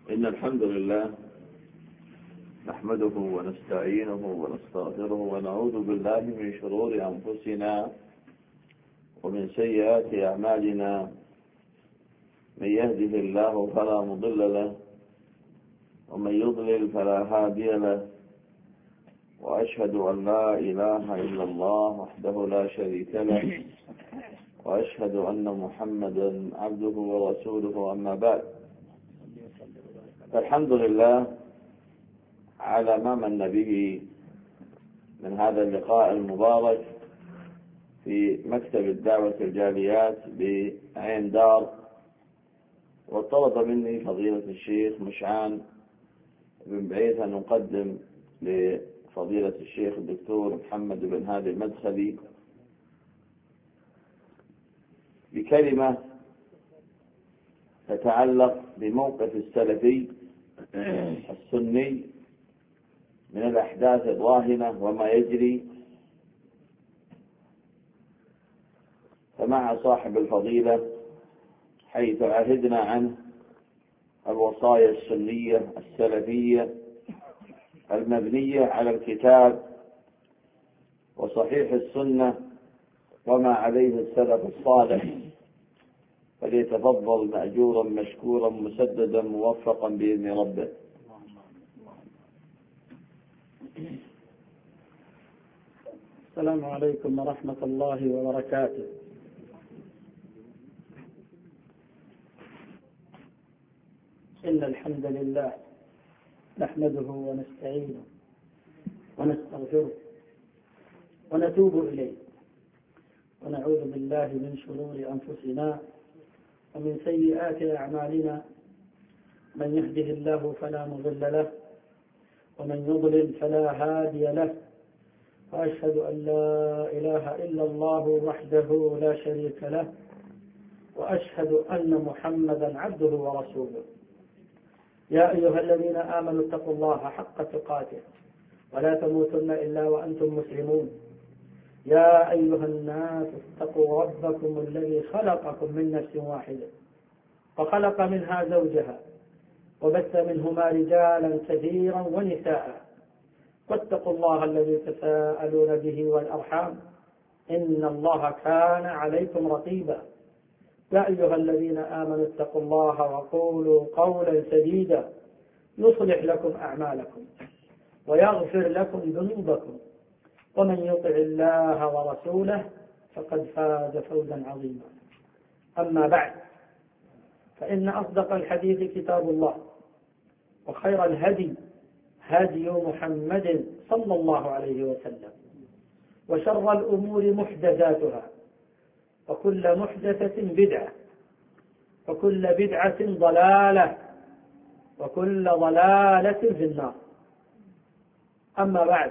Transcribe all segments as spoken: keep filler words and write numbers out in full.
إن الحمد لله نحمده ونستعينه ونستغفره ونعوذ بالله من شرور أنفسنا ومن سيئات أعمالنا. من يهده الله فلا مضل له ومن يضلل فلا هادي له، وأشهد أن لا إله إلا الله وحده لا شريك له، وأشهد أن محمدا عبده ورسوله. أما بعد، فالحمد لله على ما من به من هذا اللقاء المبارك في مكتب الدعوة الجاليات بعين دار. وطلب مني فضيلة الشيخ مشعان بن بعيد أن نقدم لفضيلة الشيخ الدكتور محمد بن هادي المدخلي بكلمة تتعلق بموقف السلفي السني من الأحداث الراهنة وما يجري. فمع صاحب الفضيلة حيث عهدنا عنه الوصايا السنية السلفية المبنية على الكتاب وصحيح السنة وما عليه السلف الصالح، فليتفضل مأجورا مشكورا مسددا موفقا بإذن ربه. السلام عليكم ورحمة الله وبركاته. إن الحمد لله نحمده ونستعينه ونستغفره ونتوب إليه، ونعوذ بالله من شرور أنفسنا ومن سيئات أعمالنا. من يهده الله فلا مضل له ومن يضلل فلا هادي له، وأشهد أن لا إله إلا الله وحده لا شريك له، وأشهد أن محمدا عبده ورسوله. يا أيها الذين آمنوا اتقوا الله حق تقاته ولا تموتن إلا وأنتم مسلمون. يا أيها الناس اتقوا ربكم الذي خلقكم من نفس واحدة وخلق منها زوجها وبث منهما رجالا كثيرا ونساء، واتقوا الله الذي تساءلون به والأرحام إن الله كان عليكم رقيبا. يا أيها الذين آمنوا اتقوا الله وقولوا قولا سديدا يصلح لكم أعمالكم ويغفر لكم ذنوبكم، ومن يطع الله ورسوله فقد فاز فوزا عظيما. أما بعد، فإن أصدق الحديث كتاب الله، وخير الهدي هدي محمد صلى الله عليه وسلم، وشر الأمور محدثاتها، وكل محدثة بدعة، وكل بدعة ضلالة، وكل ضلالة في النار. أما بعد،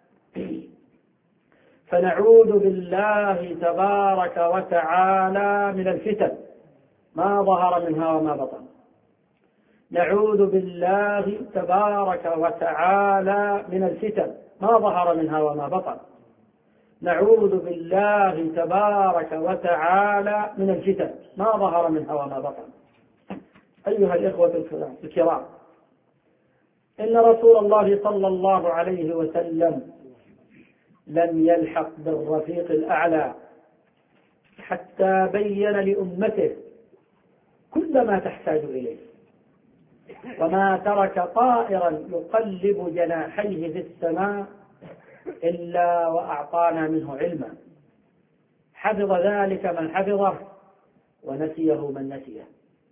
فنعوذ بالله تبارك وتعالى من الفتن ما ظهر منها وما بطن. نعوذ بالله تبارك وتعالى من الفتن ما ظهر منها وما بطن. نعوذ بالله تبارك وتعالى من الفتن ما ظهر منها وما بطن. أيها الإخوة الكرام، إن رسول الله صلى الله عليه وسلم لم يلحق بالرفيق الأعلى حتى بين لأمته كل ما تحتاج إليه، وما ترك طائرا يقلب جناحيه في السماء إلا وأعطانا منه علما. حفظ ذلك من حفظه ونسيه من نسيه.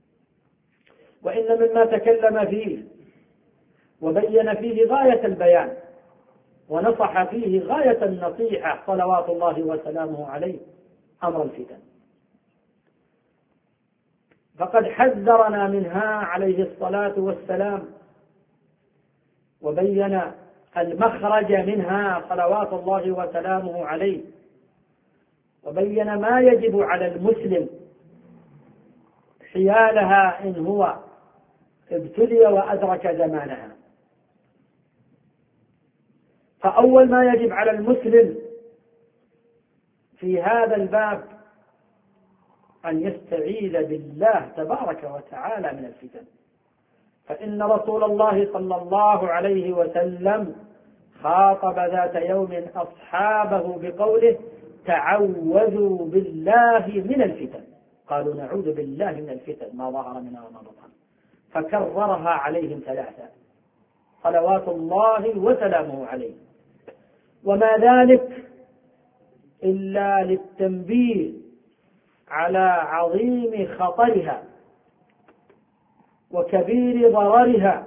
وإن مما تكلم فيه وبين فيه غاية البيان ونصح فيه غاية النصيحة صلوات الله وسلامه عليه أمر الفتن، فقد حذرنا منها عليه الصلاة والسلام، وبين المخرج منها صلوات الله وسلامه عليه، وبين ما يجب على المسلم حيالها إن هو ابتلي وأدرك زمانها. فأول ما يجب على المسلم في هذا الباب أن يستعيذ بالله تبارك وتعالى من الفتن، فإن رسول الله صلى الله عليه وسلم خاطب ذات يوم أصحابه بقوله: تعوذوا بالله من الفتن. قالوا: نعوذ بالله من الفتن ما ظهر منها وما بطن. فكررها عليهم ثلاثة صلوات الله وسلامه عليه. وما ذلك إلا للتنبيه على عظيم خطرها وكبير ضررها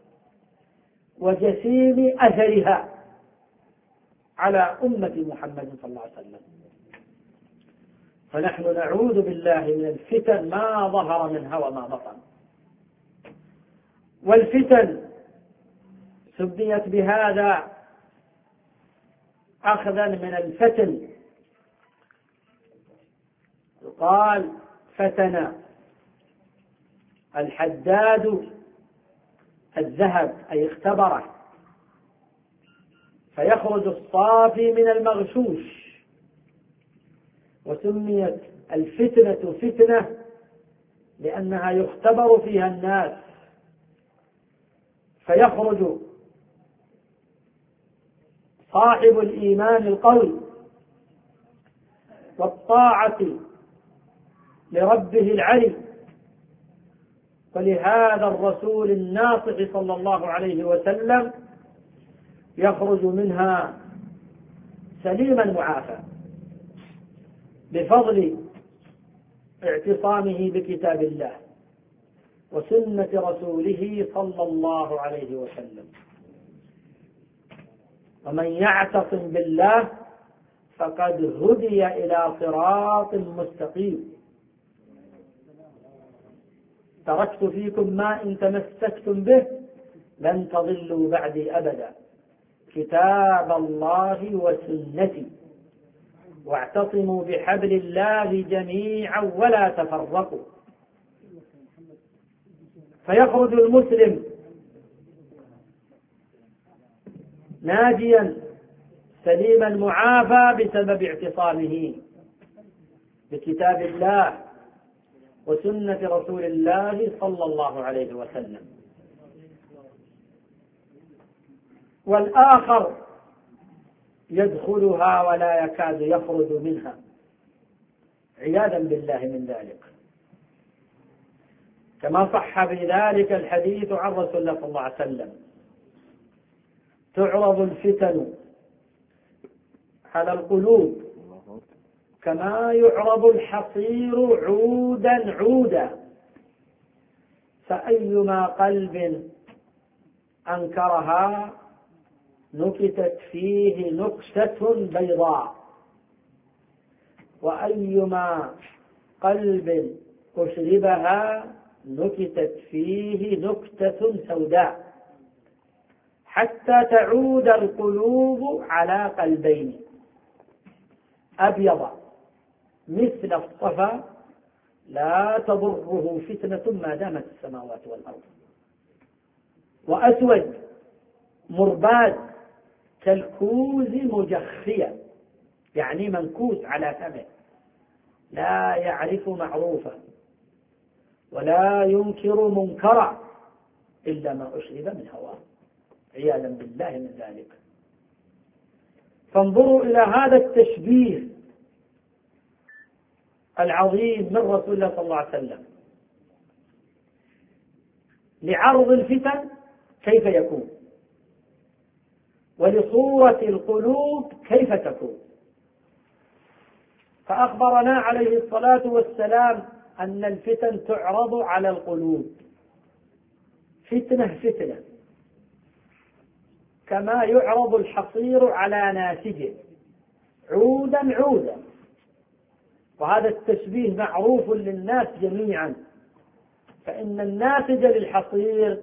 وجسيم أثرها على أمة محمد صلى الله عليه وسلم. فنحن نعوذ بالله من الفتن ما ظهر منها وما بطن. والفتن سميت بهذا أخذا من الفتن. قال: فتن الحداد الذهب، أي اختبره، فيخرج الصافي من المغشوش. وسميت الفتنة فتنة لأنها يختبر فيها الناس، فيخرج صاحب الإيمان القوي والطاعة لربه العلي. ولهذا الرسول الناصح صلى الله عليه وسلم يخرج منها سليما معافى بفضل اعتصامه بكتاب الله وسنة رسوله صلى الله عليه وسلم. ومن يعتصم بالله فقد هدي إلى صراط مستقيم. تركت فيكم ما إن تمسكتم به لن تضلوا بعدي أبدا، كتاب الله وسنتي، واعتصموا بحبل الله جميعا ولا تفرقوا. فيخرج المسلم ناجيا سليما معافى بسبب اعتصامه بكتاب الله وسنة رسول الله صلى الله عليه وسلم. والآخر يدخلها ولا يكاد يخرج منها عياذا بالله من ذلك، كما صح بذلك الحديث عن رسول الله صلى الله عليه وسلم: تعرض الفتن على القلوب كما يعرض الحصير عودا عودا، فأيما قلب أنكرها نكتت فيه نكتة بيضاء، وأيما قلب أشربها نكتت فيه نكتة سوداء، حتى تعود القلوب على قلبين: أبيض مثل الصفا لا تضره فتنة ما دامت السماوات والأرض، وأسود مرباد كالكوز مجخية، يعني منكوس على فمه لا يعرف معروفا ولا ينكر منكرا إلا ما أشرب من هواه، عياذا بالله من ذلك. فانظروا إلى هذا التشبيه العظيم من رسول الله صلى الله عليه وسلم لعرض الفتن كيف يكون، ولصورة القلوب كيف تكون. فأخبرنا عليه الصلاة والسلام أن الفتن تعرض على القلوب فتنة فتنة، كما يعرض الحصير على ناسجه عودا عودا. وهذا التشبيه معروف للناس جميعا، فإن الناسج للحصير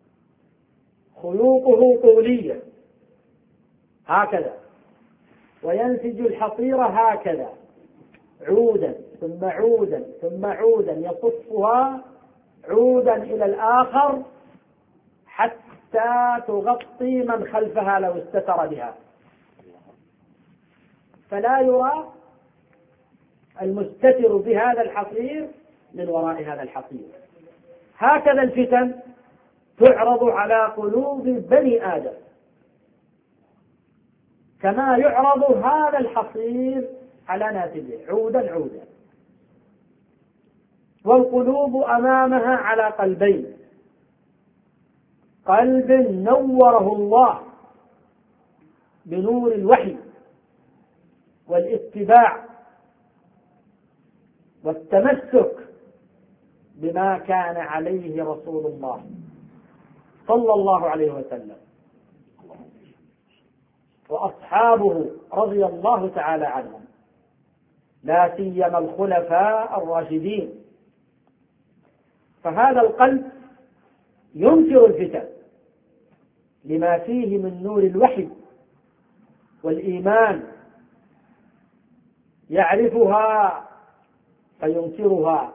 خيوطه طولية هكذا، وينسج الحصير هكذا عودا ثم عودا ثم عودا، يصفها عودا إلى الآخر حتى تغطي من خلفها لو استتر بها، فلا يرى المستتر بهذا الحصير من وراء هذا الحصير. هكذا الفتن تعرض على قلوب بني آدم كما يعرض هذا الحصير على ناتجه عودا عودا. والقلوب أمامها على قلبين: قلب نوره الله بنور الوحي والاتباع والتمسك بما كان عليه رسول الله صلى الله عليه وسلم وأصحابه رضي الله تعالى عنهم، لا سيما الخلفاء الراشدين. فهذا القلب ينكر الفتن لما فيه من نور الوحي والإيمان، يعرفها فينكرها،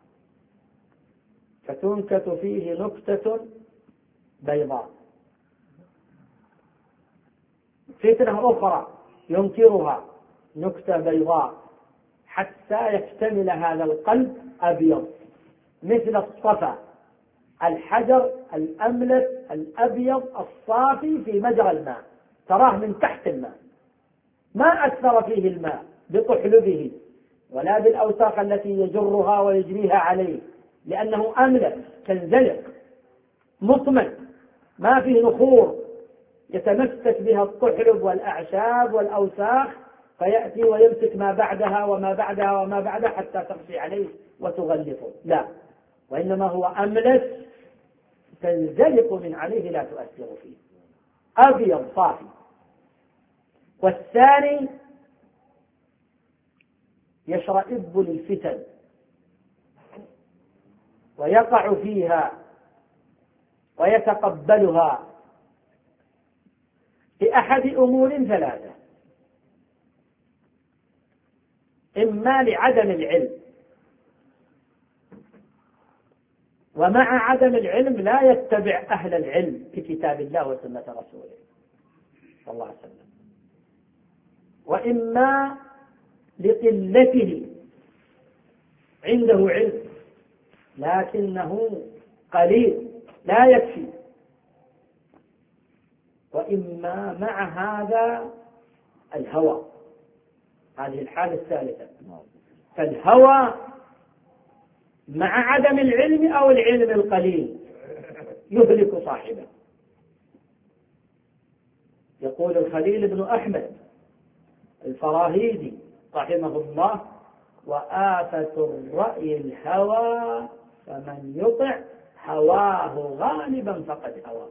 فتنكت فيه نكتة بيضاء. فتنة أخرى ينكرها نكتة بيضاء حتى يكتمل هذا القلب أبيض مثل الصفا، الحجر الأملس الأبيض الصافي في مجرى الماء، تراه من تحت الماء، ما أثر فيه الماء بطحلبه ولا بالأوساخ التي يجرها ويجريها عليه، لأنه أملس تنزلق مطمئن ما فيه نخور يتمسك بها الطحلب والأعشاب والأوساخ فيأتي ويمسك ما بعدها وما بعدها وما بعدها حتى تقسي عليه وتغلفه، لا، وإنما هو أملس تنزلق من عليه لا تؤثر فيه، أبيض صافي. والثاني يشرئب للفتن ويقع فيها ويتقبلها بأحد أمور ثلاثة: إما لعدم العلم، ومع عدم العلم لا يتبع أهل العلم في كتاب الله وسنة رسوله صلى الله عليه وسلم، وإما لقلته، عنده علم لكنه قليل لا يكفي، وإما مع هذا الهوى، هذه الحالة الثالثة. فالهوى مع عدم العلم أو العلم القليل يهلك صاحبه. يقول الخليل بن أحمد الفراهيدي رحمه الله: وآفة الرأي الهوى، فمن يطع هواه غالبا فقد هوى.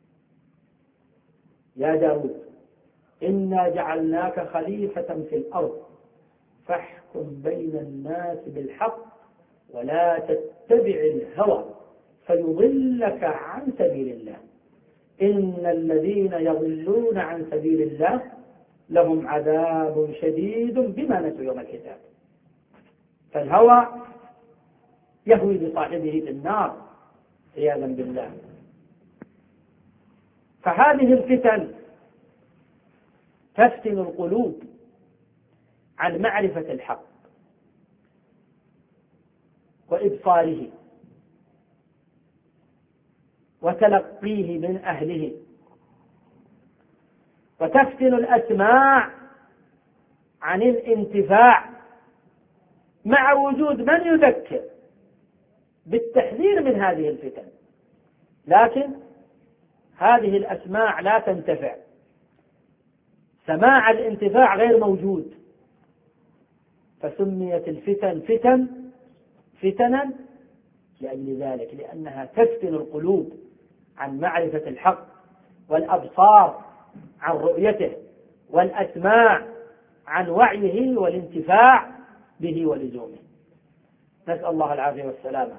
يا داود إنا جعلناك خليفة في الأرض فاحكم بين الناس بالحق ولا تتبع الهوى فيضلك عن سبيل الله، إن الذين يضلون عن سبيل الله لهم عذاب شديد بما نسوا يوم الحساب. فالهوى يهوي بصاحبه في النار عياذا بالله. فهذه الفتن تفتن القلوب عن معرفة الحق وإبصاره وتلقيه من أهله، وتفتن الأسماع عن الانتفاع مع وجود من يذكر بالتحذير من هذه الفتن، لكن هذه الأسماع لا تنتفع، سماع الانتفاع غير موجود، فسميت الفتن فتن فتنا لأجل ذلك، لأنها تفتن القلوب عن معرفة الحق، والأبصار عن رؤيته، والأسماع عن وعيه والانتفاع به ولزومه. نسأل الله العافية والسلامة.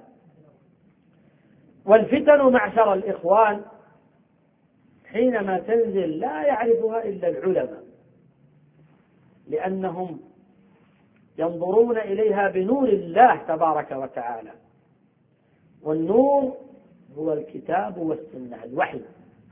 والفتن معشر الإخوان حينما تنزل لا يعرفها إلا العلماء، لأنهم ينظرون إليها بنور الله تبارك وتعالى، والنور هو الكتاب والسنة، الوحي.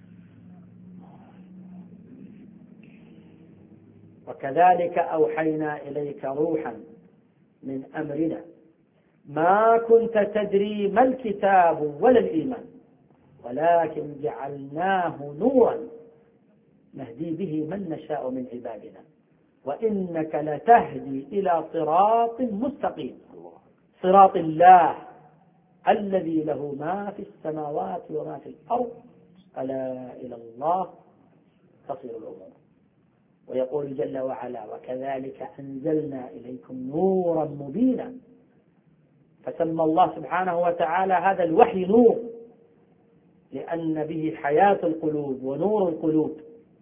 وكذلك أوحينا إليك روحا من أمرنا ما كنت تدري ما الكتاب ولا الإيمان ولكن جعلناه نورا نهدي به من نشاء من عبادنا وإنك لتهدي إلى صراط مستقيم صراط الله الذي له ما في السماوات وما في الأرض ألا إلى الله تصير الأمور. ويقول جل وعلا وكذلك أنزلنا إليكم نورا مبينا، فسمى الله سبحانه وتعالى هذا الوحي نور لأن به حياة القلوب ونور القلوب،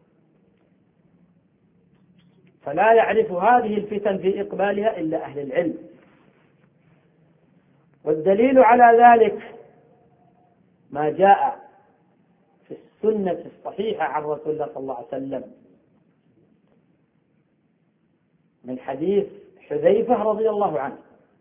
فلا يعرف هذه الفتن في إقبالها إلا أهل العلم. والدليل على ذلك ما جاء في السنة الصحيحة عن رسول الله صلى الله عليه وسلم من حديث حذيفة رضي الله عنه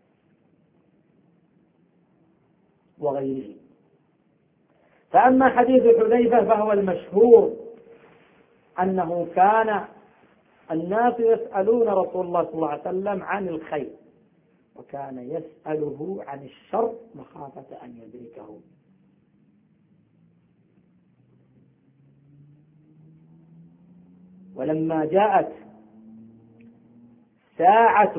وغيره. فأما حديث حذيفة فهو المشهور أنه كان الناس يسألون رسول الله صلى الله عليه وسلم عن الخير وكان يسأله عن الشر مخافة أن يدركه. ولما جاءت ساعة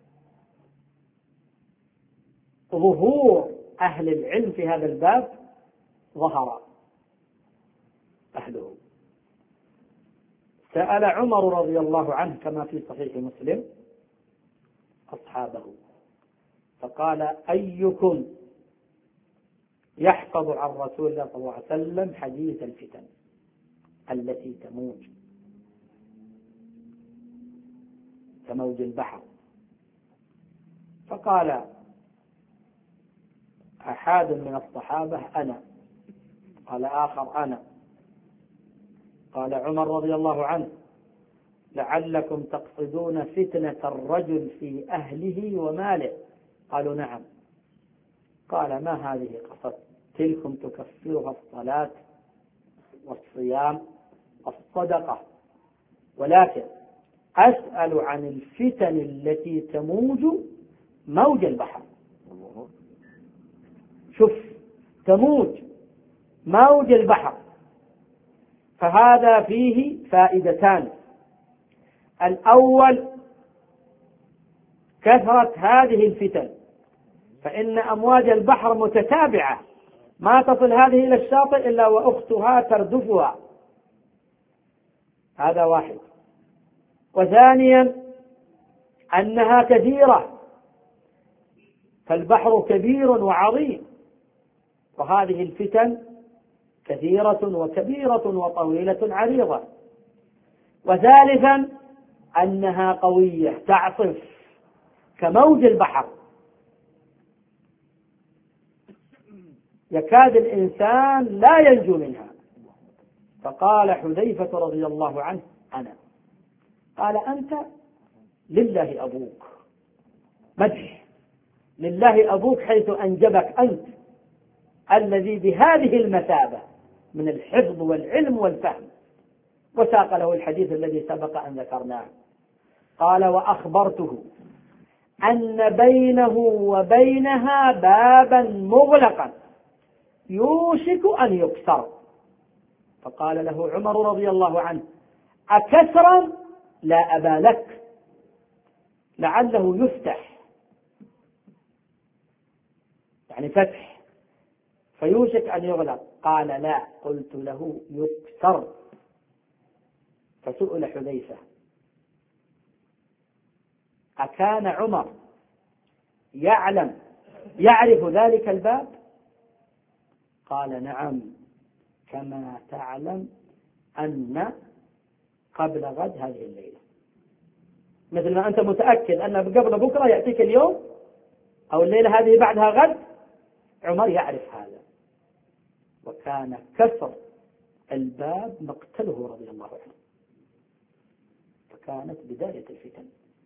ظهور أهل العلم في هذا الباب ظهر أهله. سأل عمر رضي الله عنه كما في صحيح مسلم أصحابه فقال أيكم يحفظ عن رسول الله صلى الله عليه وسلم حديث الفتن التي تموج كموج البحر؟ فقال أحد من الصحابة أنا، قال آخر أنا، قال عمر رضي الله عنه لعلكم تقصدون فتنة الرجل في أهله وماله؟ قالوا نعم. قال ما هذه قصد؟ تلكم تكفرها الصلاة والصيام والصدقة، ولكن أسأل عن الفتن التي تموج موج البحر. شوف، تموج موج البحر، فهذا فيه فائدتان. الأول كثرة هذه الفتن، فإن أمواج البحر متتابعة ما تصل هذه إلى الشاطئ إلا وأختها تردفها، هذا واحد. وثانيا أنها كثيرة، فالبحر كبير وعظيم وهذه الفتن كثيرة وكبيرة وطويلة عريضة. وثالثا أنها قوية تعصف كموج البحر، يكاد الإنسان لا ينجو منها. فقال حذيفة رضي الله عنه أنا. قال أنت لله أبوك، مدح لله أبوك حيث أنجبك أنت الذي بهذه المثابة من الحفظ والعلم والفهم. وساق له الحديث الذي سبق أن ذكرناه. قال وأخبرته أن بينه وبينها بابا مغلقا يوشك أن يكسر. فقال له عمر رضي الله عنه أكسرا؟ لا أبا لك، لعله يفتح، يعني فتح فيوشك أن يغلق. قال لا، قلت له يكسر. فسئل حذيفة أكان عمر يعلم يعرف ذلك الباب؟ قال نعم، كما تعلم أن قبل غد هذه الليلة، مثل ما أنت متأكد أن قبل بكرة يأتيك اليوم أو الليلة هذه بعدها غد، عمر يعرف هذا. وكان كسر الباب مقتله رضي الله عنه، فكانت بداية الفتن.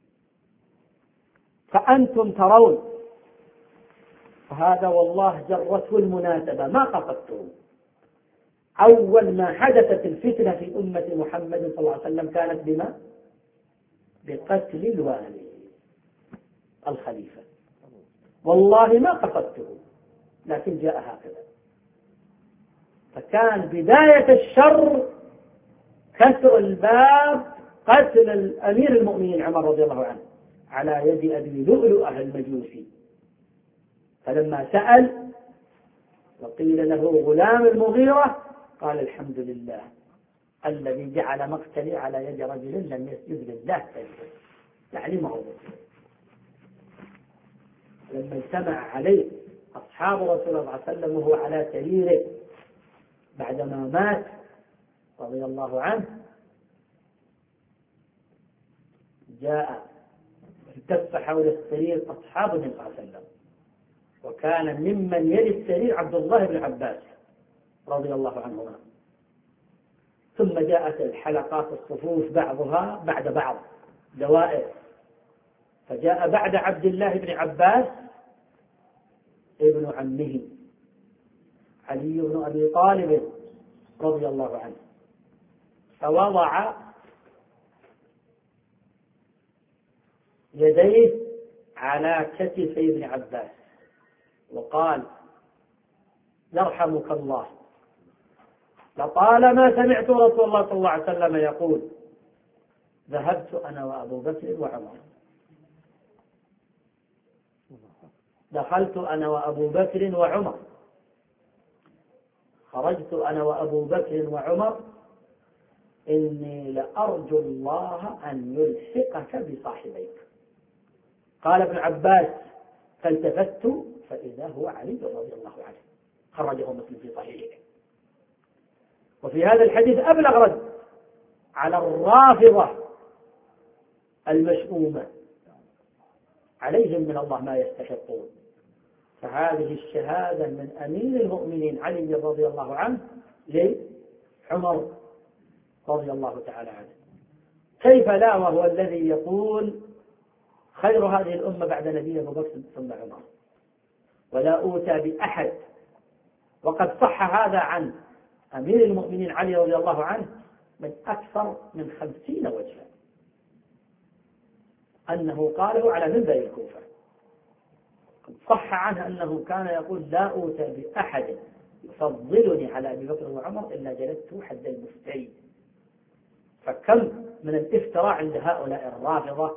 فأنتم ترون، فهذا والله جرته المناسبة ما قصدته. أول ما حدثت الفتنة في أمة محمد صلى الله عليه وسلم كانت بما؟ بقتل الوالي الخليفة. والله ما قصدته، لكن جاء هكذا. فكان بداية الشر كسر الباب، قتل الأمير المؤمنين عمر رضي الله عنه على يد أبي لؤلؤة المجوسي. فلما سأل وقيل له غلام المغيرة قال الحمد لله الذي جعل مقتلي على يد رجل لم يسجد لله تعليمه. لما اجتمع عليه أصحاب رسول الله صلى الله عليه وسلم وهو على سريره بعدما مات رضي الله عنه، جاء التف حول السرير أصحاب النبي صلى الله عليه وسلم، وكان ممن يلي السرير عبد الله بن عباس رضي الله عنهما. ثم جاءت الحلقات الصفوف بعضها بعد بعض دوائر، فجاء بعد عبد الله بن عباس ابن عمه علي بن أبي طالب رضي الله عنه، فوضع يديه على كتفي ابن عباس وقال يرحمك الله، لطالما سمعت رسول الله صلى الله عليه وسلم يقول ذهبت أنا وأبو بكر وعمر، دخلت أنا وأبو بكر وعمر، خرجت أنا وأبو بكر وعمر، إني لأرجو الله أن يلحقك بصاحبيك. قال ابن عباس فالتفت فإذا هو علي رضي الله عنه، خرجه مسلم في صحيحه. وفي هذا الحديث أبلغ رد على الرافضة المشؤومة، عليهم من الله ما يستحقون. فهذه الشهادة من أمير المؤمنين علي رضي الله عنه لعمر رضي الله تعالى عنه. كيف لا وهو الذي يقول خير هذه الأمة بعد نبي أبو بكر ثم عمر، ولا أوتى بأحد. وقد صح هذا عن أمير المؤمنين علي رضي الله عنه من أكثر من خمسين وجها، أنه قاله على منبر الكوفة. صح عنه أنه كان يقول لا أوتى بأحد يفضلني على أبي بكر وعمر إلا جلدته حد المفتري. فكم من الافتراء عند هؤلاء الرافضة،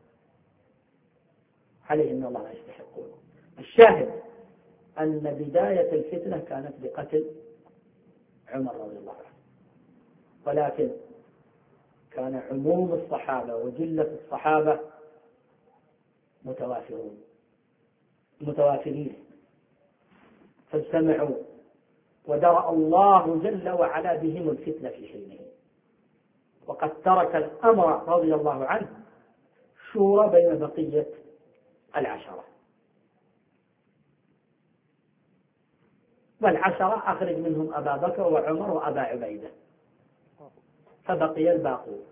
عليهم من الله لا يستحقون. الشاهد أن بداية الفتنة كانت بقتل عمر رضي الله عنه، ولكن كان عموم الصحابة وجلة الصحابة متوافرون متوافرين فاجتمعوا، ودرأ الله جل وعلا بهم الفتنة في حينه. وقد ترك الأمر رضي الله عنه شورى بين بقية العشرة، والعشرة أخرج منهم أبا بكر وعمر وأبا عبيدة، فبقي الباقون.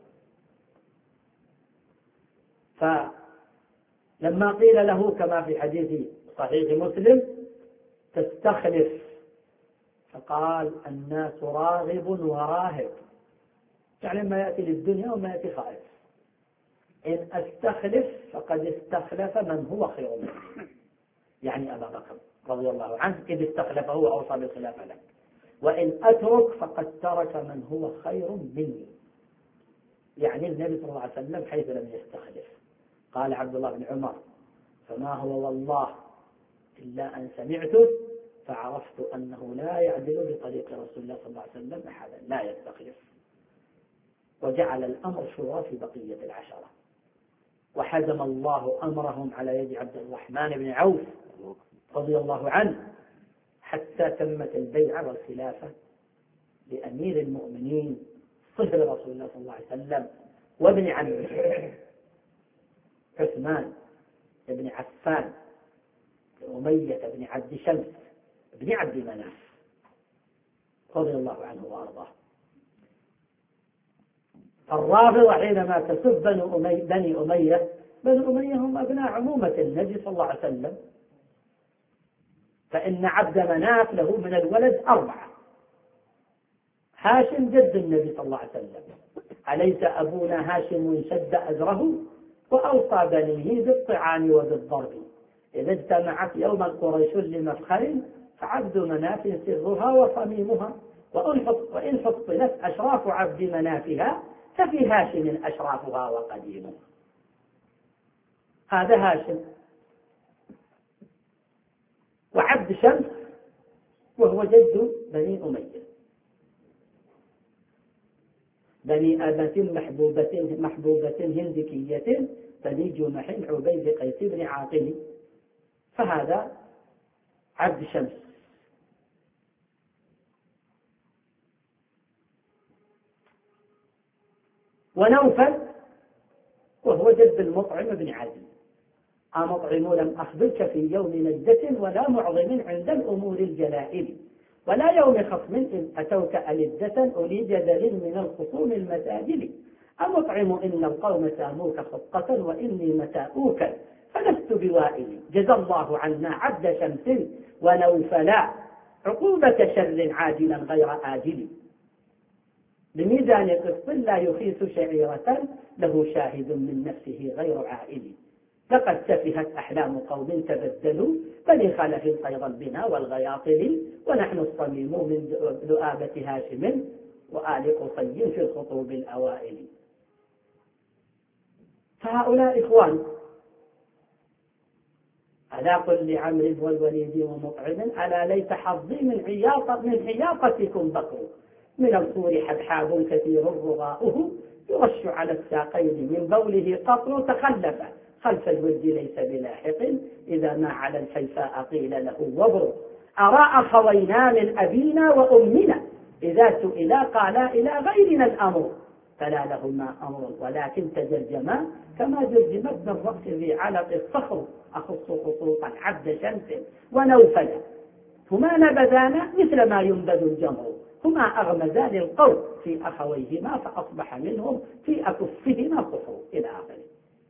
فلما قيل له كما في حديث صحيح مسلم تستخلف، فقال الناس راغب وراهب، يعني ما يأتي للدنيا وما يأتي خائف. إن أستخلف فقد استخلف من هو خير منه، يعني أبا بكر رضي الله عنه إذ استخلفه وأوصى بالخلافة له، وإن أترك فقد ترك من هو خير مني، يعني النبي صلى الله عليه وسلم حيث لم يستخلف. قال عبد الله بن عمر فما هو والله إلا أن سمعته فعرفت أنه لا يعدل بطريق رسول الله صلى الله عليه وسلم أحدا، لا يستخلف. وجعل الأمر شورى في بقية العشرة، وحزم الله أمرهم على يد عبد الرحمن بن عوف رضي الله عنه حتى تمت البيعة والخلافة لأمير المؤمنين صهر رسول الله صلى الله عليه وسلم وابن عمه عثمان بن عفان أمية بن عبد شمس بن عبد مناف رضي الله عنه وأرضاه. الرافضة حينما تسب بني أمية، بني أمية هم أبناء عمومة النبي صلى الله عليه وسلم، فإن عبد مناف له من الولد أربعة. هاشم جد النبي صلى الله عليه وسلم، أليس أبونا هاشم شد أزره وأوصى بنيه بالطعام وبالضرب، إذا اجتمعت يوم القريش لمفخر فعبد مناف سرها وصميمها، وإن حصلت أشراف عبد منافها ففي هاشم أشرافها وقديم. هذا هاشم. وعبد شمس وهو جد بني أمية، بني أبة محبوبة محبوبة هندكية بني جمح عبيد قيس بن عاقل، فهذا عبد شمس. ونوفل وهو جد المطعم بن عدي. أمطعم لم أخبرك في يوم نجدة ولا معظم عند الأمور الجلائل، ولا يوم خصم إن أتوك ألدة أولي جدل من الخصوم المساجل. أمطعم إن القوم ساموك خطة وإني مساؤوك فلست بوائل. جزى الله عنا عبد شمس ونوفلا عقوبة شر عاجلا غير آجل. بميزان قسط لا يخيس شعيرة له شاهد من نفسه غير عائل. لقد سفهت أحلام قوم تبدلوا بني خلف خير البنا والغياطل، ونحن الصميم من ذؤابة هاشم وآل قصي في الخطوب الأوائل. فهؤلاء إخوان ألا قل لعمرو والوليد ومطعم ألا ليت حظي من عياطة من حياطتكم بكر، من الصور حبحاب كثير رغاؤه يرش على الساقين من بوله قطر تخلف خلف الولد ليس بلاحق إذا ما على الحيفاء قيل له وبر. أراء خوينا من أبينا وأمنا إذا سئلا قالا إلى غيرنا الأمر، فلا لهما أمر ولكن تجرجما كما جرجمت من رأس ذي علق الصخر. أخص خصوصا عبد شمس ونوفل هما نبذانا مثل ما ينبذ الجمر، هما أغمزان القوم في أخويهما فأصبح منهم في أكفهما كفر إلى آخره.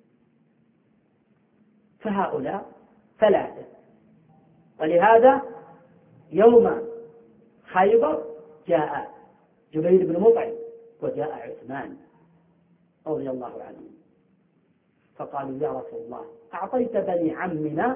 فهؤلاء ثلاثة. ولهذا يوم خيبر جاء جبير بن مطعم وجاء عثمان رضي الله عنه فقالوا يا رسول الله أعطيت بني عمنا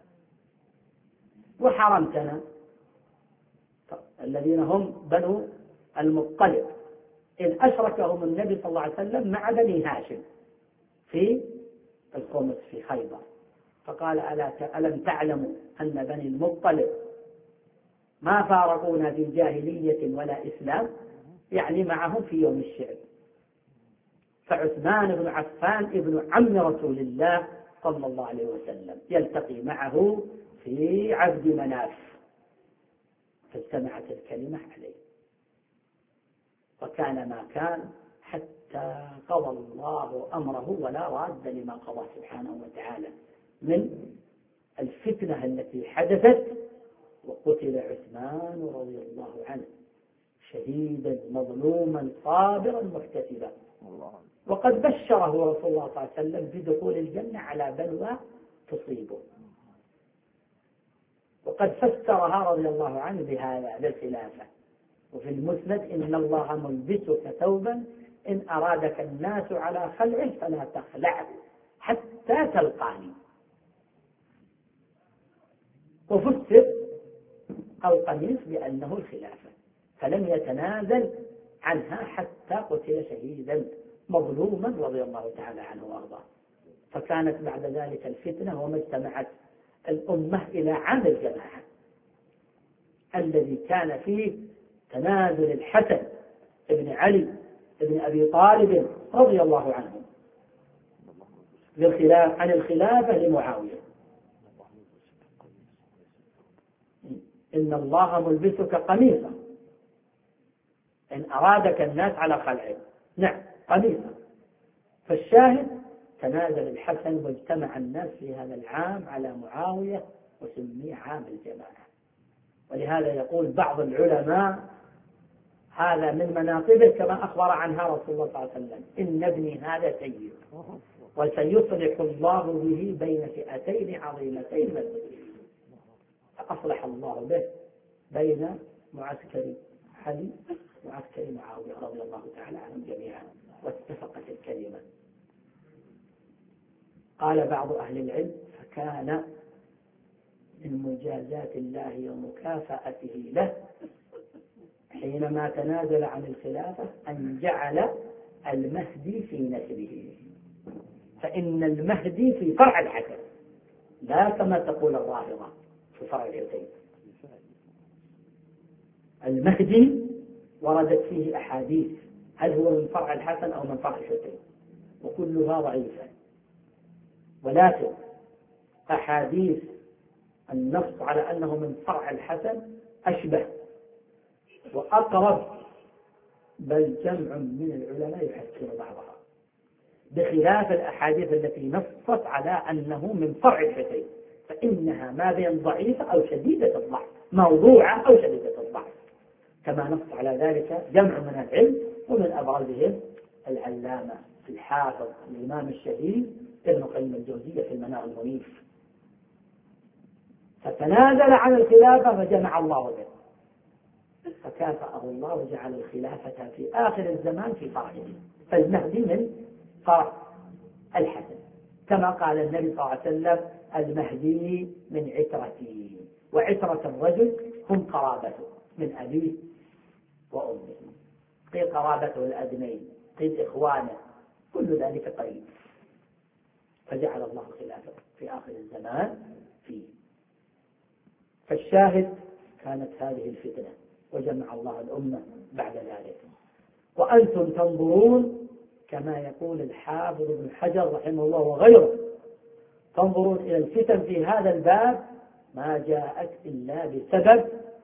وحرمتنا، الذين هم بنو المطلب، إذ أشركهم النبي صلى الله عليه وسلم مع بني هاشم في الخمس في خيبر. فقال ألم تعلموا أن بني المطلب ما فارقونا في جاهلية ولا إسلام، يعني معهم في يوم الشعب. فعثمان بن عفان ابن عم رسول الله صلى الله عليه وسلم يلتقي معه في عبد مناف، فاجتمعت الكلمة عليه، وكان ما كان حتى قضى الله أمره ولا راد لما قضى سبحانه وتعالى من الفتنة التي حدثت. وقتل عثمان رضي الله عنه شهيدا مظلوما صابرا محتسبا، وقد بشره رسول الله صلى الله عليه وسلم بدخول الجنة على بلوى تصيبه، وقد فسرها رضي الله عنه بهذا بالخلافة. وفي المسند إن الله ملبسك ثوبا إن أرادك الناس على خلعه فلا تخلعه حتى تلقاني. وفسر القميص بأنه الخلافة، فلم يتنازل عنها حتى قتل شهيدا مظلوما رضي الله تعالى عنه وارضاه. فكانت بعد ذلك الفتنة وما اجتمعت الأمة إلى عام الجماعة الذي كان فيه تنازل الحسن ابن علي ابن أبي طالب رضي الله عنه بالخلاف عن الخلافة لمعاوية. إن الله ملبسك قميصا إن أرادك الناس على خلعه، نعم قميصا. فالشاهد تنازل الحسن واجتمع الناس في هذا العام على معاوية وسمي عام الجماعة. ولهذا يقول بعض العلماء هذا من مناقبه كما أخبر عنها رسول الله صلى الله عليه وسلم إن ابني هذا سيد وسيصلح الله به بين فئتين عظيمتين من المسلمين. فأصلح الله به بين معسكر علي وعسكر معاوية رضي الله تعالى عنهم جميعا واتفقت الكلمة. قال بعض أهل العلم فكان من مجازات الله ومكافأته له حينما تنازل عن الخلافة أن جعل المهدي في نسبه، فإن المهدي في فرع الحسن لا كما تقول الرافضة في فرع الحسين. المهدي وردت فيه أحاديث هل هو من فرع الحسن أو من فرع الحسين، وكلها ضعيفة، ولكن أحاديث النص على أنه من فرع الحسن أشبه وأقرب، بل جمع من العلماء يحسن بعضها، بخلاف الأحاديث التي نصت على أنه من فرع الحسين، فإنها ما بين ضعيفة أو شديدة الضعف، موضوعة أو شديدة الضعف، كما نص على ذلك جمع من العلم، ومن أبرزهم العلامة الحافظ الإمام الشهير ابن قيم الجوزية في المنار المنيف. فتنازل عن الخلافة فجمع الله به، فكافأه الله وجعل الخلافة في آخر الزمان في فرعه، فالمهدي من فرع الحسن، كما قال النبي صلى الله عليه وسلم المهدي من عترتي، وعترة الرجل هم قرابته من أبيه وأمه، قيل قرابته الأدنين، قيل إخوانه، كل ذلك قريب، فجعل الله خلافه في آخر الزمان فيه. فالشاهد كانت هذه الفتنة وجمع الله الأمة بعد ذلك. وأنتم تنظرون كما يقول الحافظ ابن حجر رحمه الله وغيره، تنظرون إلى الفتن في هذا الباب ما جاءت إلا بسبب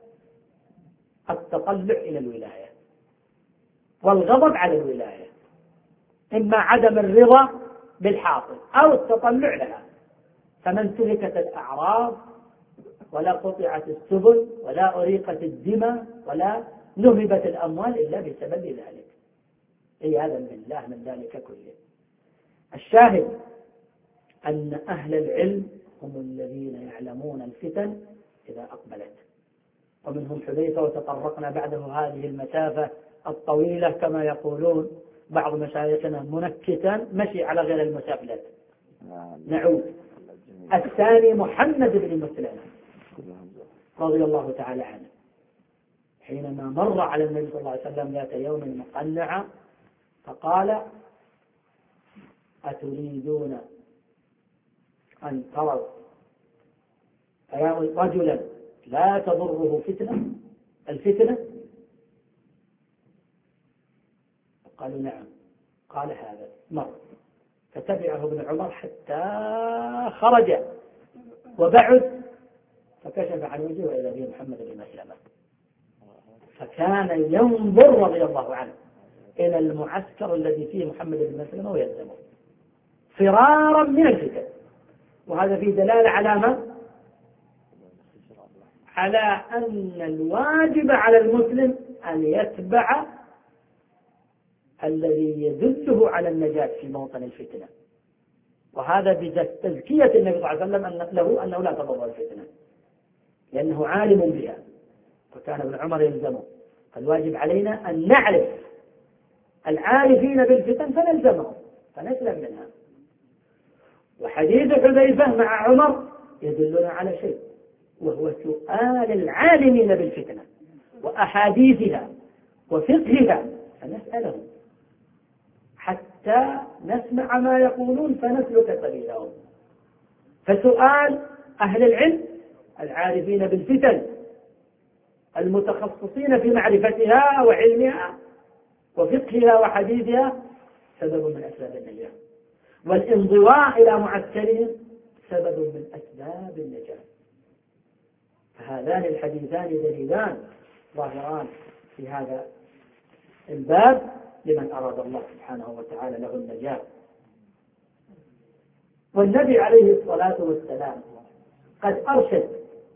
التطلع إلى الولاية والغضب على الولاية، إما عدم الرضا بالحاصل أو التطلع لها، فمن تهكت الأعراض ولا قطعت السبل ولا أريقت الدماء ولا نهبت الأموال إلا بسبب ذلك، عياذا بالله من ذلك كله. الشاهد أن أهل العلم هم الذين يعلمون الفتن إذا أقبلت، ومنهم حذيفة، وتطرقنا بعده هذه المسافة الطويلة كما يقولون بعض مشايخنا منكتا مشي على غير المسافلة. نعود. الثاني محمد بن مسلم رضي الله تعالى عنه، حينما مر على النبي صلى الله عليه وسلم ذات يوم مقنعا فقال أتريدون أن تروا رجلا لا تضره فتنة الفتنة؟ قالوا نعم. قال هذا مر، فتبعه ابن عمر حتى خرج وبعد، فكشف عن وجهه وإذا به محمد بن مسلمة، فكان ينظر رضي الله عنه إلى المعسكر الذي فيه محمد بن مسلمة ويلزمه فرارا من الفتن. وهذا فيه دلالة على ما؟ على أن الواجب على المسلم أن يتبع الذي يدله على النجاة في موطن الفتنة، وهذا بتزكية النبي صلى الله عليه وسلم أن له أنه لا تضر الفتنة لأنه عالم بها، وكان ابن عمر يلزمه. فالواجب علينا أن نعرف العارفين بالفتن فنلزمهم فنسلم منها. وحديث حذيفة مع عمر يدلنا على شيء، وهو سؤال العالمين بالفتنة وأحاديثها وفقهها فنسألهم حتى نسمع ما يقولون فنسلك سبيلهم. فسؤال أهل العلم العارفين بالفتن المتخصصين في معرفتها وعلمها وفقهها وحديثها سبب من أسباب النجاة، والانضواء إلى معسكرهم سبب من أسباب النجاة. فهذان الحديثان دليلان ظاهران في هذا الباب لمن أراد الله سبحانه وتعالى له النجاة. والنبي عليه الصلاة والسلام قد أرشد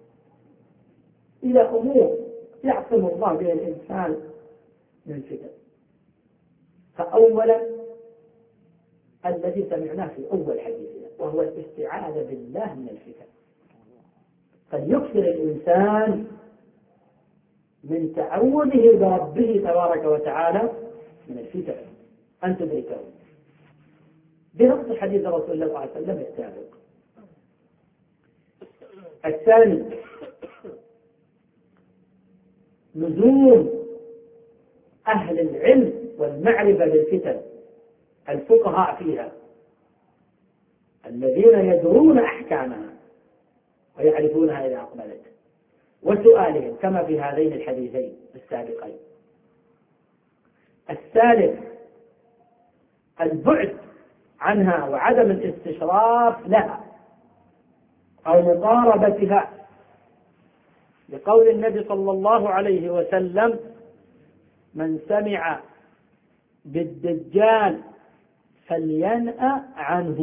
إلى أمور يعصم الله بها الإنسان من الفتن. فأولا الذي سمعناه في أول حديثنا وهو الاستعاذة بالله من الفتن، فليكثر الإنسان من تعوذه بربه تبارك وتعالى من الفتن أن تدركه بنص حديث رسول الله صلى الله عليه وسلم السابق. الثاني لزوم أهل العلم والمعرفة بالفتن، الفقهاء فيها الذين يدرون أحكامها ويعرفونها إذا أقبلت، وسؤالهم كما في هذين الحديثين السابقين. الثالث البعد عنها وعدم الاستشراف لها أو مقاربتها، لقول النبي صلى الله عليه وسلم: من سمع بالدجال فلينأ عنه،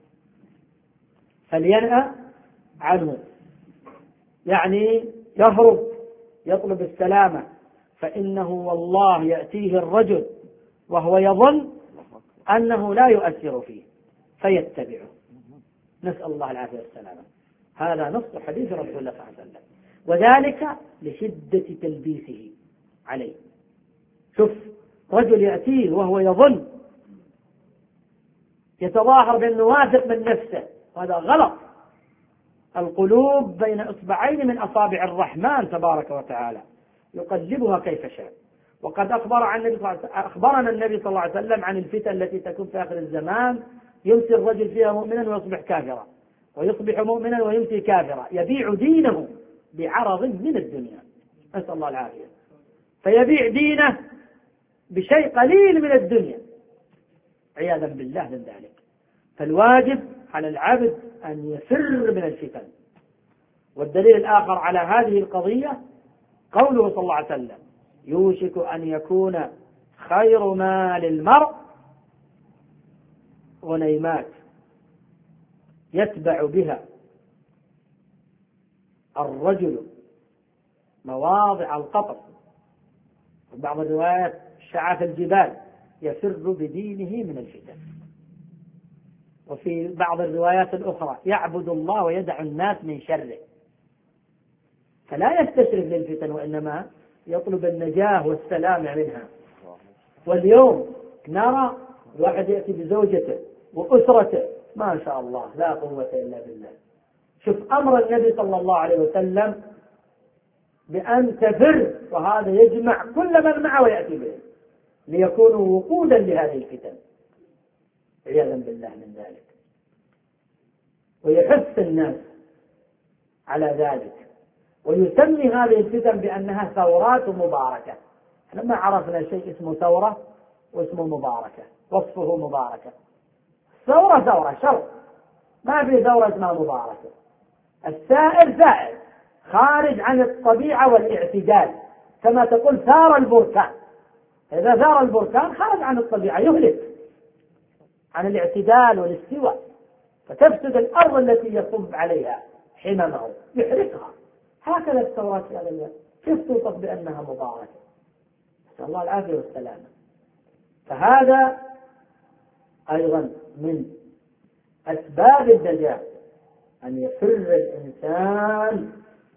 فلينأ عنه يعني يهرب، يطلب السلامة، فإنه والله يأتيه الرجل وهو يظن أنه لا يؤثر فيه فيتبعه، نسأل الله العافية والسلامة. هذا نص حديث رسول الله صلى الله عليه وسلم، وذلك لشدة تلبيسه عليه. شوف، رجل يأتيه وهو يظن، يتظاهر بأنه واثق من نفسه، وهذا غلط. القلوب بين إصبعين من أصابع الرحمن تبارك وتعالى يقلبها كيف شاء. وقد أخبر عن النبي أخبرنا النبي صلى الله عليه وسلم عن الفتن التي تكون في آخر الزمان: يمسي الرجل فيها مؤمنا ويصبح كافرا، ويصبح مؤمنا ويمسي كافرا، يبيع دينه بعرض من الدنيا، نسأل الله العافية. فيبيع دينه بشيء قليل من الدنيا عياذا بالله من ذلك. فالواجب على العبد أن يفر من الفتن. والدليل الآخر على هذه القضية قوله صلى الله عليه وسلم: يوشك أن يكون خير ما للمرء غنيمات يتبع بها الرجل مواضع القطر، وبعض الروايات شعاف الجبال، يفر بدينه من الفتن. وفي بعض الروايات الأخرى: يعبد الله ويدع الناس من شره. فلا يستشرف للفتن، وإنما يطلب النجاة والسلام منها. واليوم نرى واحد يأتي بزوجته وأسرته، ما شاء الله لا قوة إلا بالله. شوف أمر النبي صلى الله عليه وسلم بأن تفر، وهذا يجمع كل من معه ويأتي به ليكونوا وقودا لهذه الفتن عياذا بالله من ذلك، ويحث الناس على ذلك، ويسمي هذه الفتن بأنها ثورات مباركة. لما عرفنا شيء اسمه ثورة واسمه مباركة، وصفه مباركة. ثورة ثورة شر، ما في ثورة اسمها مباركة. السائر سائر خارج عن الطبيعة والاعتدال، كما تقول ثار البركان. إذا ثار البركان خرج عن الطبيعة، يهلك عن الاعتدال والاستواء، فتفسد الأرض التي يصب عليها حممه، يحرقها. هكذا الثورات في هذا اليوم كيف توصف بأنها مباركة؟ نسأل الله العافية والسلامة. فهذا أيضا من أسباب النجاة، أن يفر الإنسان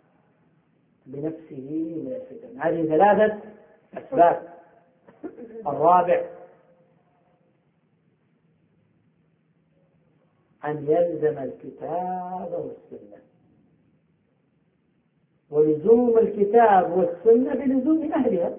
بنفسه من الفتن. هذه ثلاثة أسباب. الرابع أن يلزم الكتاب والسنة، ولزوم الكتاب والسنة بلزوم أهلها،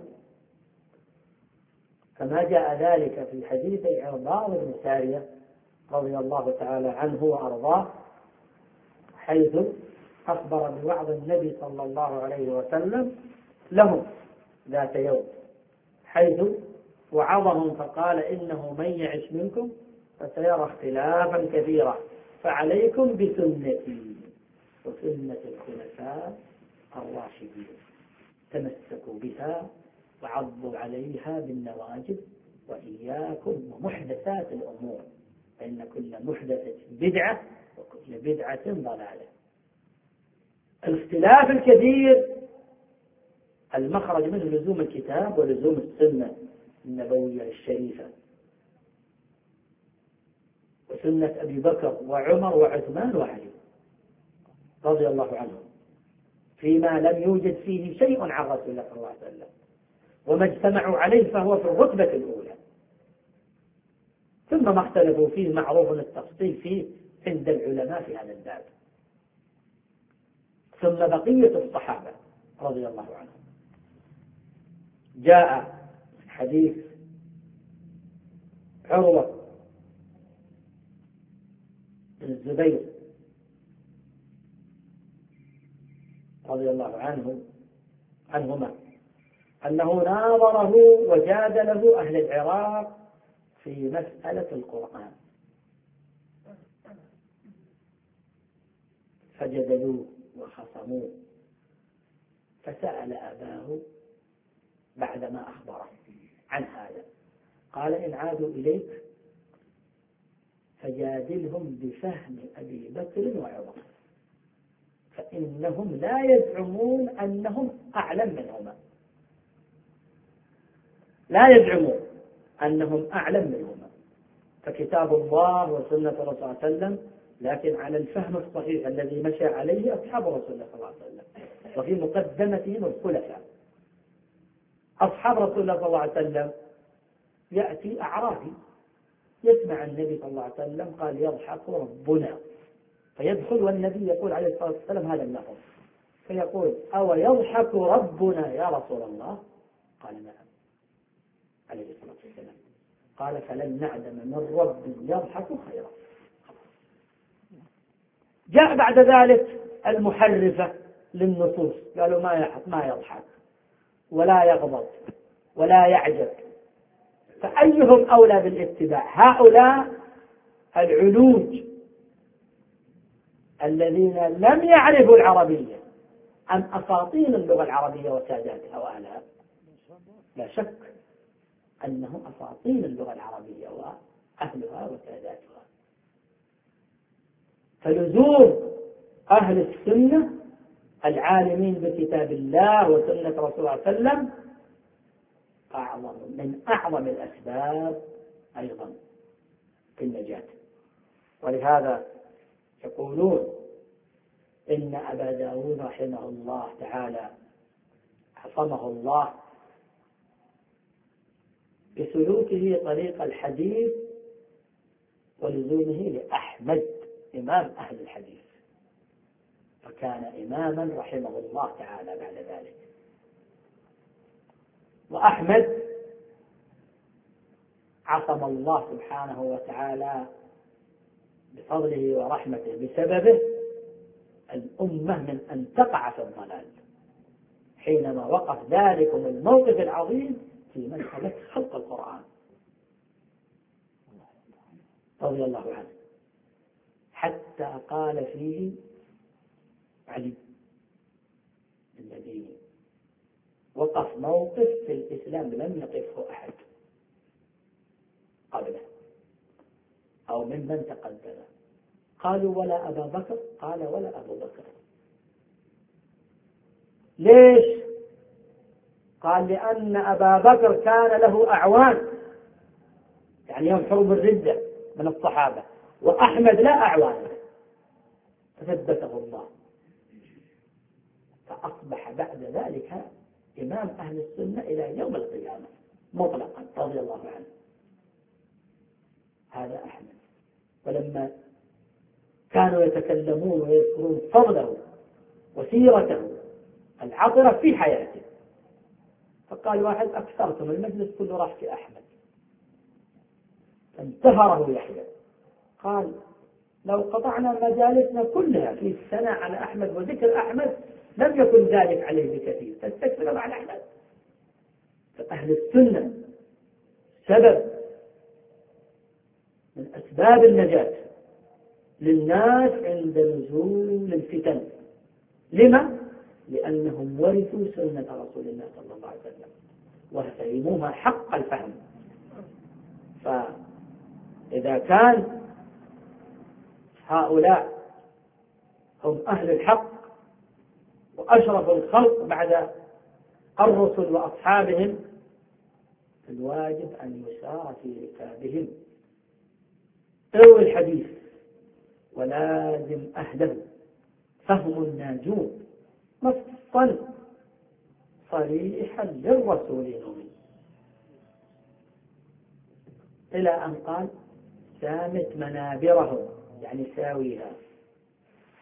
كما جاء ذلك في حديث عرباض بن سارية رضي الله تعالى عنه وأرضاه، حيث أخبر بوعظ النبي صلى الله عليه وسلم لهم ذات يوم، حيث وعظهم فقال: إنه من يعش منكم فسيرى اختلافا كثيرا، فعليكم بسنتي وسنة الخلفاء الراشدين، تمسكوا بها وعضوا عليها بالنواجذ، وإياكم ومحدثات الأمور، فإن كل محدثة بدعة وكل بدعة ضلالة. الاختلاف الكثير المخرج منه لزوم الكتاب ولزوم السنة النبوية الشريفة، وسنة أبي بكر وعمر وعثمان وعلي رضي الله عنهم، فيما لم يوجد فيه شيء عن رسول الله صلى الله عليه وسلم، وما اجتمعوا عليه فهو في الرتبة الأولى. ثم ما اختلفوا فيه معروف التفصيل فيه عند العلماء في هذا الباب. ثم بقية الصحابة رضي الله عنهم. جاء حديث عروة بن الزبير رضي الله عنه عنهما أنه ناظره وجادله أهل العراق في مسألة القرآن، فجدلوه وخصموه، فسأل أباه بعدما أخبره عن هذا، قال: إن عادوا إليك فجادلهم بفهم أبي بكر وعمر، فإنهم لا يزعمون أنهم أعلم منهما، لا يزعمون أنهم أعلم منهما، فكتاب الله وسنة الرسول صلى الله عليه وسلم، لكن على الفهم الصحيح الذي مشى عليه أصحاب رسول الله صلى الله عليه وسلم، وفي مقدمتهم الخلفاء. أصحاب رسول الله صلى الله عليه وسلم يأتي أعرابي يسمع النبي صلى الله عليه وسلم قال: يضحك ربنا، فيدخل والنبي يقول عليه الصلاة والسلام هذا اللفظ، فيقول: أو يضحك ربنا يا رسول الله؟ قال: نعم عليه الصلاة والسلام. قال: فلن نعدم من رب يضحك خيرا. جاء بعد ذلك المحرفة للنصوص، قالوا ما ما يضحك ولا يغضب ولا يعجب، فأيهم أولى بالاتباع؟ هؤلاء العلوج الذين لم يعرفوا العربية أم أساطين اللغة العربية وساداتها وأهلها؟ لا شك أنهم أساطين اللغة العربية وأهلها وساداتها. فلزوم أهل السنة العالمين بكتاب الله وسنة رسول الله صلى الله عليه وسلم أعظم من أعظم الأسباب أيضا في النجاة. ولهذا يقولون إن أبا داود رحمه الله تعالى حفظه الله بسلوكه طريق الحديث ولزومه لأحمد إمام أهل الحديث، فكان إماما رحمه الله تعالى بعد ذلك. وأحمد عصم الله سبحانه وتعالى بفضله ورحمته بسببه الأمة من أن تقع في الضلال، حينما وقف ذلكم الموقف العظيم في مسألة خلق القرآن رضي الله عنه، حتى قال فيه علي الذي وقف موقف في الإسلام لم يقفه أحد قبله أو ممن تقدمه. قالوا: ولا أبا بكر؟ قال: ولا أبو بكر. ليش؟ قال: لأن أبا بكر كان له أعوان، يعني يوم حروب الردة من الصحابة، وأحمد لا أعوان، فثبته الله، فأصبح بعد ذلك إمام أهل السنة إلى يوم القيامة مطلقا رضي الله عنه. هذا أحمد. ولما كانوا يتكلمون ويذكرون فضله وسيرته العطرة في حياته، فقال واحد: أكثرتم المجلس كله راح في أحمد، فانتهره يحيى، قال: لو قطعنا مجالسنا كلها في السنة على أحمد وذكر أحمد لم يكن ذلك عليه بكثير، فاستكثر على أحمد. فأهل السنة سبب من أسباب النجاة للناس عند نزول الفتن. لما؟ لأنهم ورثوا سنة رسول الله صلى الله عليه وسلم وفهموها حق الفهم. فإذا كان هؤلاء هم أهل الحق وأشرف الخلق بعد الرسل وأصحابهم، الواجب أن يسار في ركابهم. اروي الحديث ولازم أهله، فهم الناجون نصا صريحا للرسول نومي، إلى أن قال: سامت منابرهم، يعني ساويها،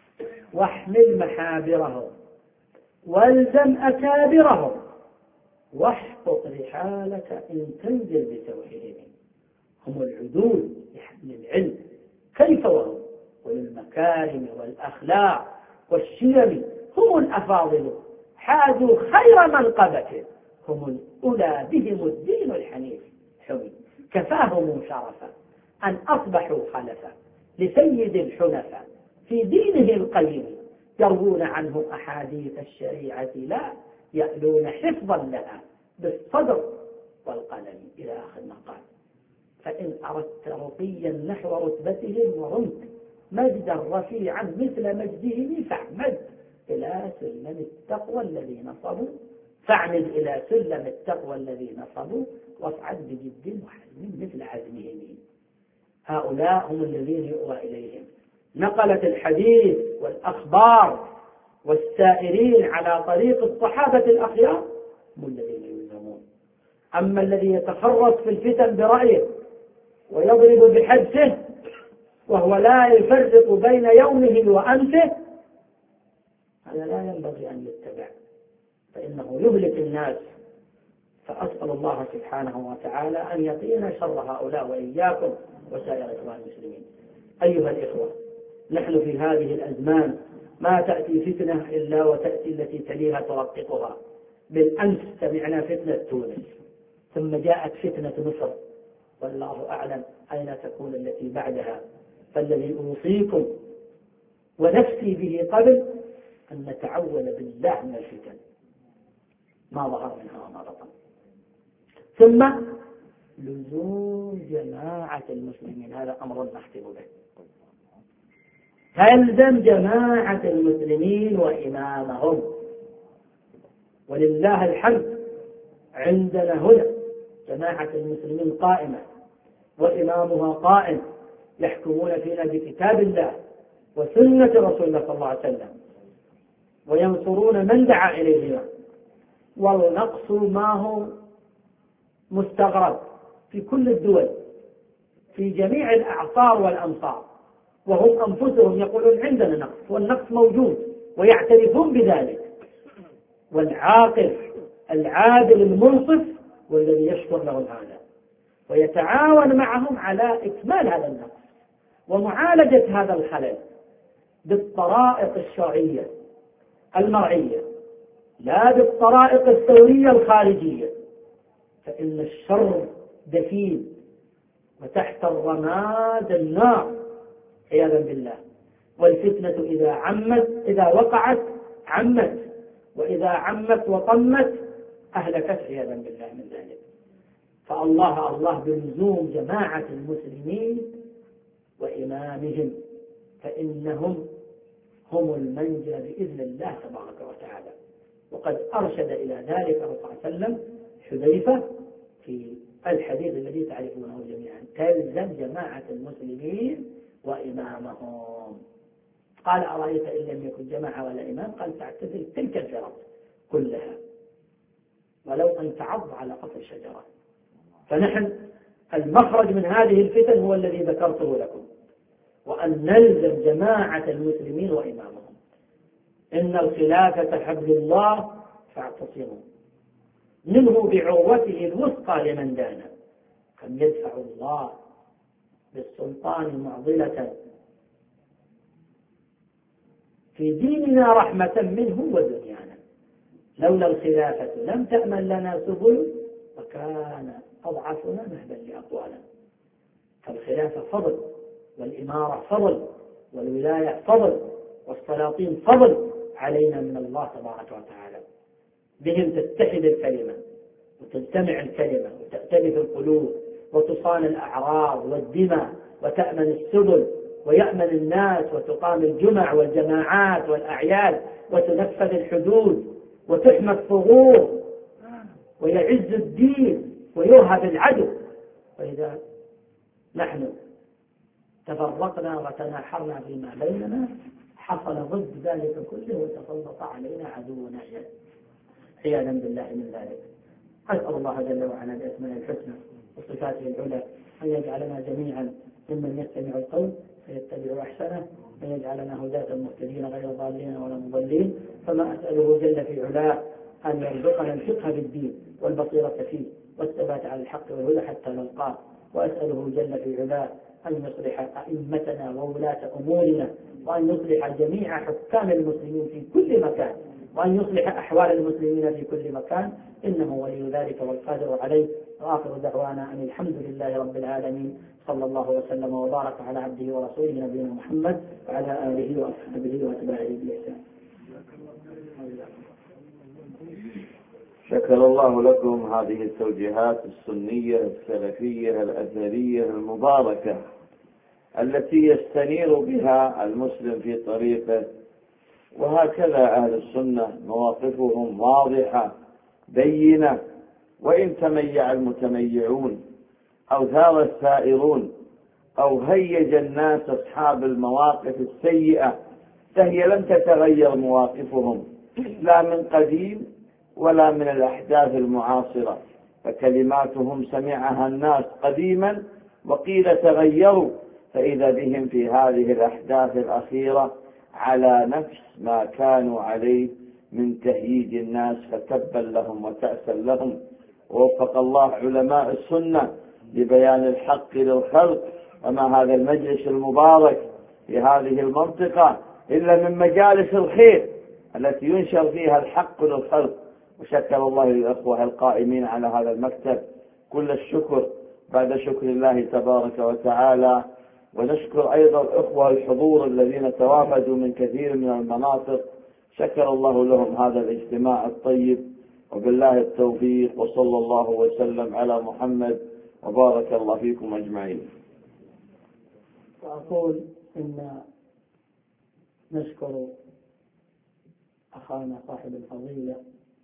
واحمل محابرهم، والزم أكابرهم. واحقق رحالك إن تنزل بتوحيدهم. هم العدول للعلم كيف وهم، وللمكارم والأخلاق والشيم، هم الأفاضل حازوا خير منقبة، هم الأولى بهم الدين الحنيف حمي، كفاهم شرفا أن أصبحوا خلفا لسيد الحنفاء في دينه القيم، يروون عنه أحاديث الشريعة لا يألون حفظا لها بالصدر والقلم إلى آخر مقال. فإن أردت رقيا نحو رتبتهم ورمت مجدا رفيعا مثل مجدهم فاعمد إلى سلم التقوى الذي نصبوا فاعمد إلى سلم التقوى الذي نصبوا واصعد بجد وحزم مثل عزمهم. هؤلاء هم الذين يؤوى إليهم، نقلت الحديث والأخبار والسائرين على طريق الصحابة الأخيار هم الذين يلزمون. أما الذي يتخرص في الفتن برأيه ويضرب بحدثه وهو لا يفرق بين يومه وأنفه، هذا لا ينبغي أن يتبع، فإنه يهلك الناس. فأسأل الله سبحانه وتعالى أن يقينا شر هؤلاء وإياكم وسائر إخوان المسلمين. أيها الإخوة، نحن في هذه الأزمان ما تأتي فتنة إلا وتأتي التي تليها ترققها. بالأمس سمعنا فتنة تونس، ثم جاءت فتنة مصر، والله أعلم أين تكون التي بعدها. فالذي أوصيكم ونفسي به قبل أن نتعوذ بالله من الفتن ما ظهر منها وما بطن. ثم لزوم جماعة المسلمين، هذا أمر نختم به. تلزم جماعة المسلمين وإمامهم، ولله الحمد عندنا هنا جماعة المسلمين قائمة وإمامها قائم، يحكمون فينا بكتاب الله وسنة رسول الله صلى الله عليه وسلم، وينصرون من دعا إليهما. والنقص ما هو مستغرب في كل الدول في جميع الأعصار والأمصار، وهم أنفسهم يقولون عندنا نقص، والنقص موجود ويعترفون بذلك. والعاقل العادل المنصف والذي يشكر له هذا ويتعاون معهم على إكمال هذا النقص ومعالجة هذا الخلل بالطرائق الشرعية المرعية لا بالطرائق الثورية الخارجية، فإن الشر دفين وتحت الرماد النار عياذا بالله. والفتنة إذا عمت إذا وقعت عمت، وإذا عمت وطمت أهلكت عياذا بالله من ذلك. فالله الله بلزوم جماعة المسلمين وإمامهم، فإنهم هم المنجى بإذن الله تبارك وتعالى. وقد أرشد إلى ذلك الرسول صلى الله عليه وسلم حذيفة في الحديث الذي تعرفونه جميعا: تلزم جماعة المسلمين وإمامهم. قال: أرأيت إن لم يكن جماعة ولا إمام؟ قال: تعتزل تلك الفرق كلها ولو أن تعض على قطع الشجرة. فنحن المخرج من هذه الفتن هو الذي ذكرته لكم، وأن نلزم جماعة المسلمين وإمامهم. إن الخلافة حبل الله فاعتصموا منه بعروته الوثقى لمن دان. كم يدفع الله بالسلطان معضلة في ديننا رحمة منه ودنيانا. لولا الخلافة لم تأمن لنا سبل وكان أضعفنا مهدا لأقوانا. فالخلافة فضل، والإمارة فضل، والولاية فضل، والسلاطين فضل علينا من الله تبارك وتعالى. بهم تتحد الكلمة وتجتمع الكلمة وتأتلف القلوب وتصان الأعراض والدماء وتأمن السبل ويأمن الناس وتقام الجمع والجماعات والأعياد وتنفذ الحدود وتحمى الثغور ويعز الدين ويرهب العدو. وإذا نحن تفرقنا وتناحرنا فيما بيننا حصل ضد ذلك كله وتسلط علينا عدونا عياذا بالله من ذلك. أسأل الله جل وعلا بأسمائه الحسنى وصفاته العلى أن يجعلنا جميعا ممن يستمع القول فيتبع أحسنه، أن يجعلنا هداة مهتدين غير ضالين ولا مضلين. فما أسأله جل في علاه أن يرزقنا الفقه بالدين والبصيرة فيه والثبات على الحق والهدى حتى نلقاه. وأسأله جل في علاه أن يصلح أئمتنا وولاة أمورنا، وأن يصلح جميع حكام المسلمين في كل مكان، وأن يصلح أحوال المسلمين في كل مكان، إنه ولي ذلك والقادر عليه. وآخر دعوانا أن الحمد لله رب العالمين، صلى الله وسلم وبارك على عبده ورسوله نبينا محمد وعلى آله وأصحابه وأتباعه بإحسان. شكر الله لكم هذه التوجيهات السنية السلفية الأثرية المباركة التي يستنير بها المسلم في طريقه. وهكذا أهل السنة مواقفهم واضحة بينة، وإن تميع المتميعون أو ثار الثائرون أو هيج الناس أصحاب المواقف السيئة، فهي لم تتغير مواقفهم لا من قديم ولا من الأحداث المعاصرة، فكلماتهم سمعها الناس قديما وقيل تغيروا، فإذا بهم في هذه الأحداث الأخيرة على نفس ما كانوا عليه من تهييج الناس، فتبا لهم وتأسا لهم. ووفق الله علماء السنة لبيان الحق للخلق، وما هذا المجلس المبارك في هذه المنطقة إلا من مجالس الخير التي ينشر فيها الحق للخلق. وشكر الله للأخوة القائمين على هذا المكتب كل الشكر بعد شكر الله تبارك وتعالى. ونشكر أيضا الأخوة الحضور الذين توافدوا من كثير من المناطق، شكر الله لهم هذا الاجتماع الطيب. وبالله التوفيق، وصلى الله وسلم على محمد، وبارك الله فيكم أجمعين. وأقول إن نشكر أخانا صاحب الفضيلة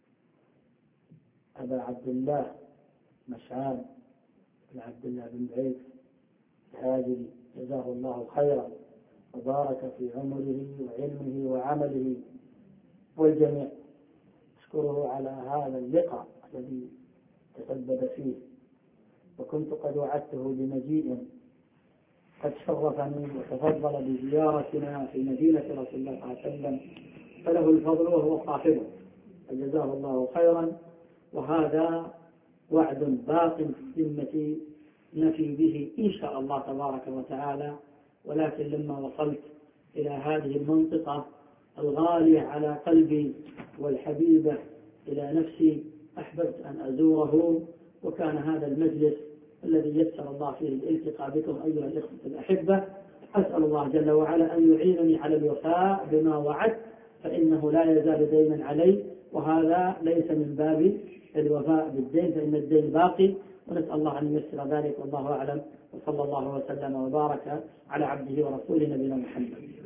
أبا عبد الله مشعان بن عبد الله بن بعيد الهاجري، جزاه الله خيرا وبارك في عمره وعلمه وعمله والجميع. أشكره على هذا اللقاء الذي تسبب فيه، وكنت قد وعدته بمجيء قد شرفني وتفضل بزيارتنا في مدينة رسول الله صلى الله عليه وسلم، فله الفضل وهو صاحبه، فجزاه الله خيرا. وهذا وعد باق في الذمة نفي به إن شاء الله تبارك وتعالى. ولكن لما وصلت إلى هذه المنطقة الغالية على قلبي والحبيبة إلى نفسي، أحببت أن أزوره، وكان هذا المجلس الذي يسر الله فيه الالتقاء بكم أيها الإخوة الأحبة. أسأل الله جل وعلا أن يعينني على الوفاء بما وعدت، فإنه لا يزال دينا علي، وهذا ليس من باب الوفاء بالدين، فإن الدين باقي، ونسأل الله أن ييسر ذلك، والله أعلم. وصلى الله وسلم وبارك على عبده ورسوله نبينا محمد.